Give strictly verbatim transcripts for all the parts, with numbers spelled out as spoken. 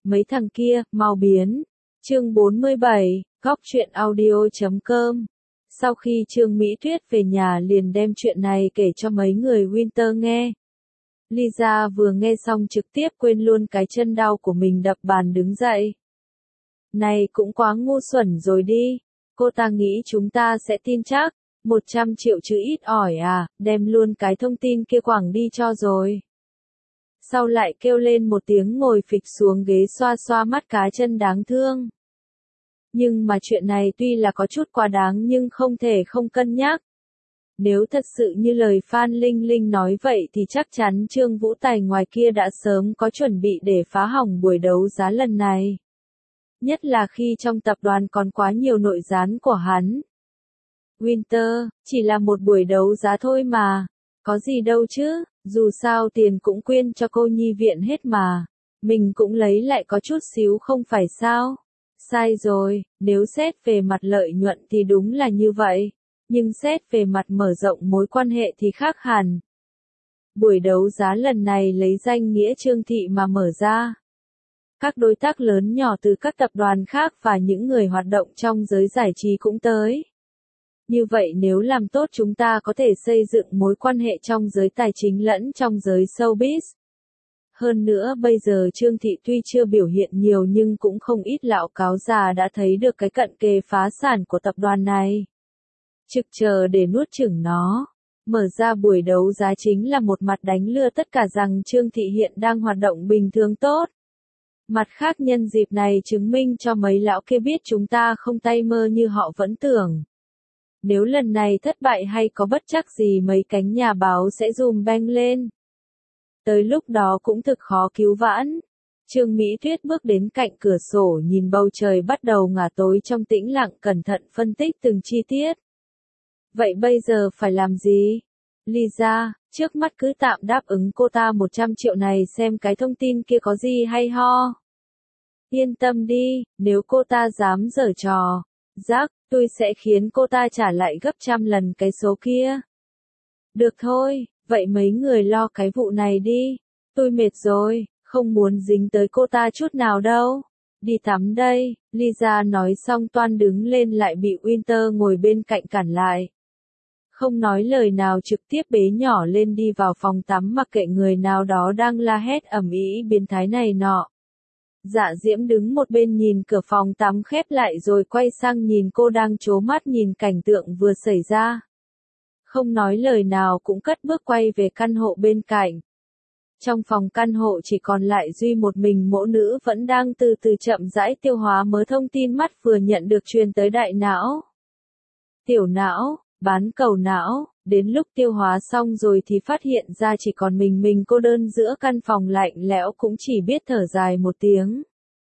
mấy thằng kia, mau biến. Chương bốn mươi bảy, góc truyện audio chấm com. Sau khi Trương Mỹ Tuyết về nhà liền đem chuyện này kể cho mấy người Winter nghe. Lisa vừa nghe xong trực tiếp quên luôn cái chân đau của mình, đập bàn đứng dậy. Này cũng quá ngu xuẩn rồi đi, cô ta nghĩ chúng ta sẽ tin chắc, một trăm triệu chứ ít ỏi à, đem luôn cái thông tin kia quẳng đi cho rồi. Sau lại kêu lên một tiếng ngồi phịch xuống ghế xoa xoa mắt cá chân đáng thương. Nhưng mà chuyện này tuy là có chút quá đáng nhưng không thể không cân nhắc. Nếu thật sự như lời Phan Linh Linh nói vậy thì chắc chắn Trương Vũ Tài ngoài kia đã sớm có chuẩn bị để phá hỏng buổi đấu giá lần này. Nhất là khi trong tập đoàn còn quá nhiều nội gián của hắn. Winter, chỉ là một buổi đấu giá thôi mà. Có gì đâu chứ, dù sao tiền cũng quyên cho cô nhi viện hết mà. Mình cũng lấy lại có chút xíu không phải sao? Sai rồi, nếu xét về mặt lợi nhuận thì đúng là như vậy. Nhưng xét về mặt mở rộng mối quan hệ thì khác hẳn. Buổi đấu giá lần này lấy danh nghĩa Trương Thị mà mở ra. Các đối tác lớn nhỏ từ các tập đoàn khác và những người hoạt động trong giới giải trí cũng tới. Như vậy nếu làm tốt chúng ta có thể xây dựng mối quan hệ trong giới tài chính lẫn trong giới showbiz. Hơn nữa bây giờ Trương Thị tuy chưa biểu hiện nhiều nhưng cũng không ít lão cáo già đã thấy được cái cận kề phá sản của tập đoàn này. Trực chờ để nuốt chửng nó. Mở ra buổi đấu giá chính là một mặt đánh lừa tất cả rằng Trương Thị hiện đang hoạt động bình thường tốt. Mặt khác nhân dịp này chứng minh cho mấy lão kia biết chúng ta không tay mơ như họ vẫn tưởng. Nếu lần này thất bại hay có bất trắc gì mấy cánh nhà báo sẽ dùm beng lên. Tới lúc đó cũng thực khó cứu vãn. Trương Mỹ Tuyết bước đến cạnh cửa sổ nhìn bầu trời bắt đầu ngả tối trong tĩnh lặng, cẩn thận phân tích từng chi tiết. Vậy bây giờ phải làm gì? Lisa, trước mắt cứ tạm đáp ứng cô ta một trăm triệu này xem cái thông tin kia có gì hay ho. Yên tâm đi, nếu cô ta dám giở trò, Jack, tôi sẽ khiến cô ta trả lại gấp trăm lần cái số kia. Được thôi, vậy mấy người lo cái vụ này đi. Tôi mệt rồi, không muốn dính tới cô ta chút nào đâu. Đi tắm đây, Lisa nói xong toan đứng lên lại bị Winter ngồi bên cạnh cản lại. Không nói lời nào trực tiếp bế nhỏ lên đi vào phòng tắm mặc kệ người nào đó đang la hét ầm ĩ biến thái này nọ. Dạ Diễm đứng một bên nhìn cửa phòng tắm khép lại rồi quay sang nhìn cô đang trố mắt nhìn cảnh tượng vừa xảy ra. Không nói lời nào cũng cất bước quay về căn hộ bên cạnh. Trong phòng căn hộ chỉ còn lại duy một mình mẫu nữ vẫn đang từ từ chậm rãi tiêu hóa mớ thông tin mắt vừa nhận được truyền tới đại não. Tiểu não, bán cầu não, đến lúc tiêu hóa xong rồi thì phát hiện ra chỉ còn mình mình cô đơn giữa căn phòng lạnh lẽo cũng chỉ biết thở dài một tiếng.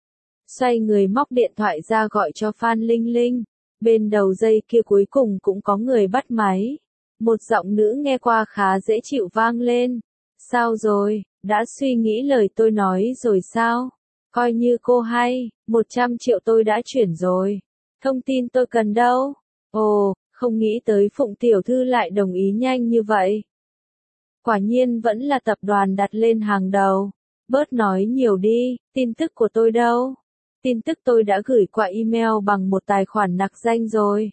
Xoay người móc điện thoại ra gọi cho Phan Linh Linh, bên đầu dây kia cuối cùng cũng có người bắt máy. Một giọng nữ nghe qua khá dễ chịu vang lên. Sao rồi, đã suy nghĩ lời tôi nói rồi sao? Coi như cô hay, một trăm triệu tôi đã chuyển rồi. Thông tin tôi cần đâu? Ồ, không nghĩ tới Phụng tiểu thư lại đồng ý nhanh như vậy. Quả nhiên vẫn là tập đoàn đặt lên hàng đầu. Bớt nói nhiều đi, tin tức của tôi đâu? Tin tức tôi đã gửi qua email bằng một tài khoản nặc danh rồi.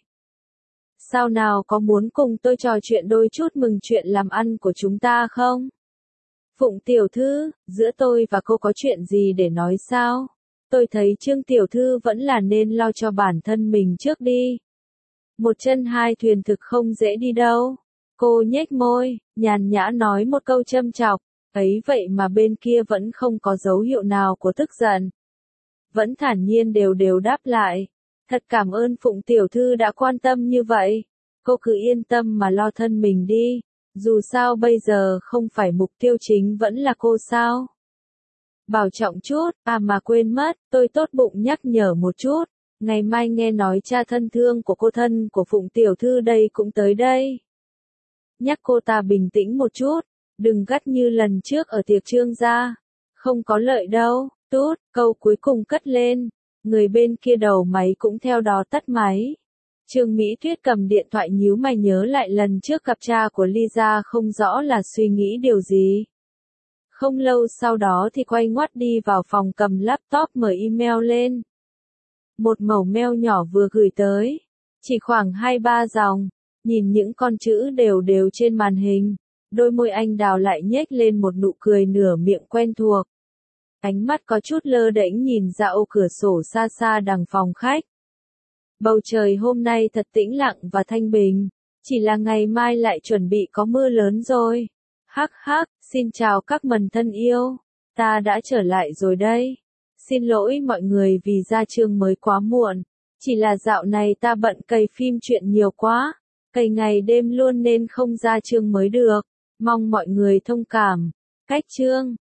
Sao nào có muốn cùng tôi trò chuyện đôi chút mừng chuyện làm ăn của chúng ta không? Phụng tiểu thư, giữa tôi và cô có chuyện gì để nói sao? Tôi thấy Trương tiểu thư vẫn là nên lo cho bản thân mình trước đi. Một chân hai thuyền thực không dễ đi đâu. Cô nhếch môi, nhàn nhã nói một câu châm chọc, ấy vậy mà bên kia vẫn không có dấu hiệu nào của tức giận. Vẫn thản nhiên đều đều đáp lại. Thật cảm ơn Phụng tiểu thư đã quan tâm như vậy. Cô cứ yên tâm mà lo thân mình đi. Dù sao bây giờ không phải mục tiêu chính vẫn là cô sao. Bảo trọng chút, à mà quên mất, tôi tốt bụng nhắc nhở một chút. Ngày mai nghe nói cha thân thương của cô thân của Phụng tiểu thư đây cũng tới đây. Nhắc cô ta bình tĩnh một chút, đừng gắt như lần trước ở tiệc Trương gia. Không có lợi đâu, tút, câu cuối cùng cất lên. Người bên kia đầu máy cũng theo đó tắt máy. Trương Mỹ Tuyết cầm điện thoại nhíu mày nhớ lại lần trước gặp cha của Lisa không rõ là suy nghĩ điều gì. Không lâu sau đó thì quay ngoắt đi vào phòng cầm laptop mở email lên. Một mẩu mail nhỏ vừa gửi tới. Chỉ khoảng hai ba dòng. Nhìn những con chữ đều đều trên màn hình. Đôi môi anh đào lại nhếch lên một nụ cười nửa miệng quen thuộc. Ánh mắt có chút lơ đễnh nhìn ra ô cửa sổ xa xa đằng phòng khách. Bầu trời hôm nay thật tĩnh lặng và thanh bình. Chỉ là ngày mai lại chuẩn bị có mưa lớn rồi. Hắc hắc, xin chào các mần thân yêu. Ta đã trở lại rồi đây. Xin lỗi mọi người vì ra chương mới quá muộn. Chỉ là dạo này ta bận cày phim truyện nhiều quá. Cày ngày đêm luôn nên không ra chương mới được. Mong mọi người thông cảm. Cách chương